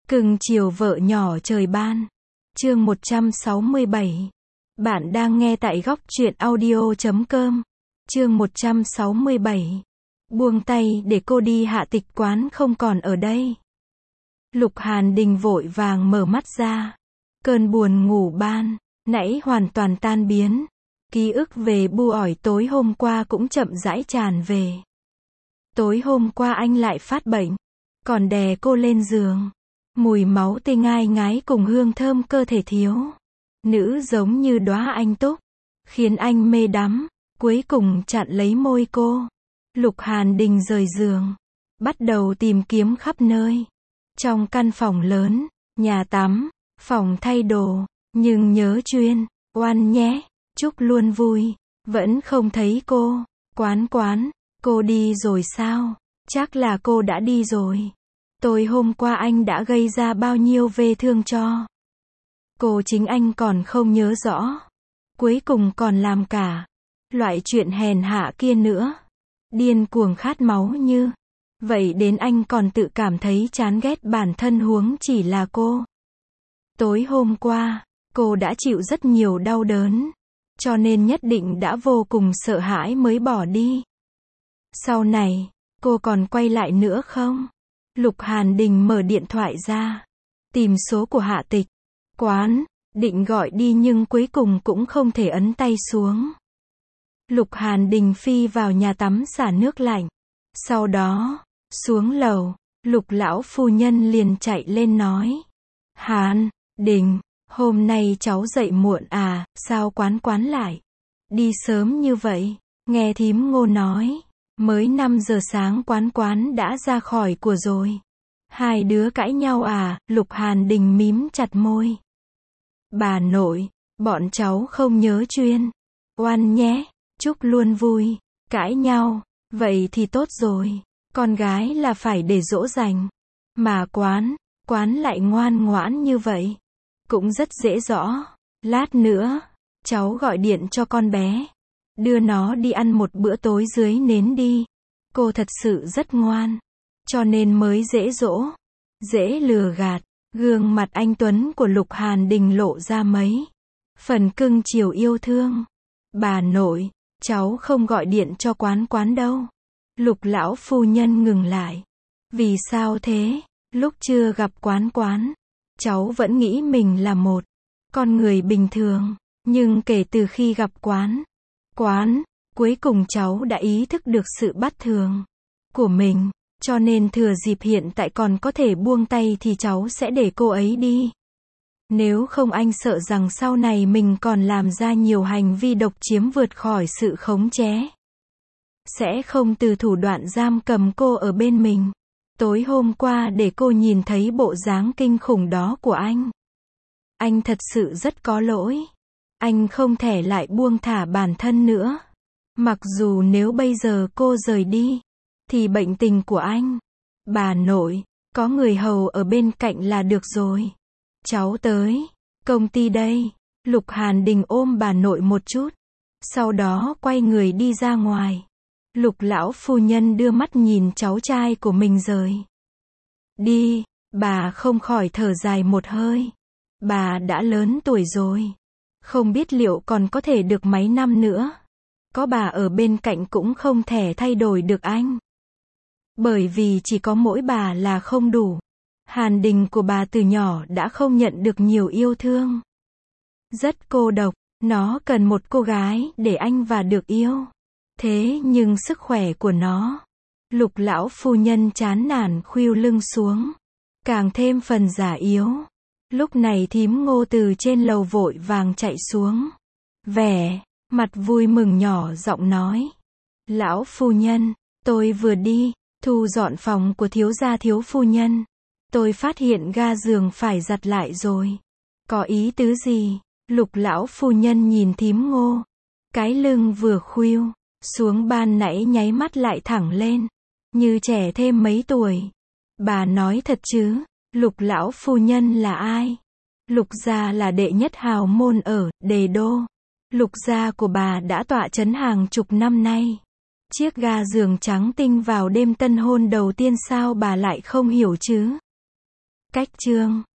Cưng chiều vợ nhỏ trời ban. Chương 167. Bạn đang nghe tại góc truyện audio.com. Chương 167. Buông tay để cô đi, Hạ Tịch Quán không còn ở đây. Lục Hàn Đình vội vàng mở mắt ra. Cơn buồn ngủ ban nãy hoàn toàn tan biến. Ký ức về bu ỏi tối hôm qua cũng chậm rãi tràn về. Tối hôm qua anh lại phát bệnh, còn đè cô lên giường. Mùi máu tê ngai ngái cùng hương thơm cơ thể thiếu nữ giống như đóa anh túc, khiến anh mê đắm, cuối cùng chặn lấy môi cô. Lục Hàn Đình rời giường, bắt đầu tìm kiếm khắp nơi. Trong căn phòng lớn, nhà tắm, phòng thay đồ, nhưng nhớ Chuyên, Oan nhé, Trúc luôn vui, vẫn không thấy cô. Quán, cô đi rồi sao? Chắc là cô đã đi rồi. Tối hôm qua anh đã gây ra bao nhiêu vết thương cho cô, chính anh còn không nhớ rõ. Cuối cùng còn làm cả loại chuyện hèn hạ kia nữa. Điên cuồng khát máu như vậy đến anh còn tự cảm thấy chán ghét bản thân, huống chỉ là cô. Tối hôm qua, cô đã chịu rất nhiều đau đớn, cho nên nhất định đã vô cùng sợ hãi mới bỏ đi. Sau này, cô còn quay lại nữa không? Lục Hàn Đình mở điện thoại ra, tìm số của Hạ Tịch Quán, định gọi đi nhưng cuối cùng cũng không thể ấn tay xuống. Lục Hàn Đình phi vào nhà tắm xả nước lạnh. Sau đó, xuống lầu, Lục lão phu nhân liền chạy lên nói. Hàn Đình, hôm nay cháu dậy muộn à, sao quán lại đi sớm như vậy? Nghe thím Ngô nói, mới 5 giờ sáng quán đã ra khỏi của rồi. Hai đứa cãi nhau à? Lục Hàn Đình mím chặt môi. Bà nội, bọn cháu không nhớ Chuyên, Oan nhé, Trúc luôn vui, cãi nhau, vậy thì tốt rồi. Con gái là phải để dỗ dành. Mà quán lại ngoan ngoãn như vậy, cũng rất dễ rõ. Lát nữa, cháu gọi điện cho con bé, đưa nó đi ăn một bữa tối dưới nến đi. Cô thật sự rất ngoan, cho nên mới dễ dỗ, dễ lừa gạt. Gương mặt anh tuấn của Lục Hàn Đình lộ ra mấy phần cưng chiều yêu thương. Bà nội, cháu không gọi điện cho quán đâu. Lục lão phu nhân ngừng lại. Vì sao thế? Lúc chưa gặp quán, cháu vẫn nghĩ mình là một con người bình thường, nhưng kể từ khi gặp quán, cuối cùng cháu đã ý thức được sự bất thường của mình, cho nên thừa dịp hiện tại còn có thể buông tay thì cháu sẽ để cô ấy đi. Nếu không anh sợ rằng sau này mình còn làm ra nhiều hành vi độc chiếm vượt khỏi sự khống chế, sẽ không từ thủ đoạn giam cầm cô ở bên mình. Tối hôm qua để cô nhìn thấy bộ dáng kinh khủng đó của anh thật sự rất có lỗi. Anh không thể lại buông thả bản thân nữa. Mặc dù nếu bây giờ cô rời đi, thì bệnh tình của anh, bà nội, có người hầu ở bên cạnh là được rồi. Cháu tới công ty đây. Lục Hàn Đình ôm bà nội một chút, sau đó quay người đi ra ngoài. Lục lão phu nhân đưa mắt nhìn cháu trai của mình rời đi, bà không khỏi thở dài một hơi. Bà đã lớn tuổi rồi, không biết liệu còn có thể được mấy năm nữa. Có bà ở bên cạnh cũng không thể thay đổi được anh. Bởi vì chỉ có mỗi bà là không đủ. Hàn Đình của bà từ nhỏ đã không nhận được nhiều yêu thương. Rất cô độc, nó cần một cô gái để anh và được yêu. Thế nhưng sức khỏe của nó. Lục lão phu nhân chán nản khuỵu lưng xuống, càng thêm phần già yếu. Lúc này thím Ngô từ trên lầu vội vàng chạy xuống, vẻ mặt vui mừng nhỏ giọng nói. Lão phu nhân, tôi vừa đi thu dọn phòng của thiếu gia thiếu phu nhân, tôi phát hiện ga giường phải giặt lại rồi. Có ý tứ gì? Lục lão phu nhân nhìn thím Ngô, cái lưng vừa khuỵu xuống ban nãy nháy mắt lại thẳng lên, như trẻ thêm mấy tuổi. Bà nói thật chứ? Lục lão phu nhân là ai? Lục gia là đệ nhất hào môn ở Đề Đô. Lục gia của bà đã tọa chấn hàng chục năm nay. Chiếc ga giường trắng tinh vào đêm tân hôn đầu tiên sao bà lại không hiểu chứ? Cách chương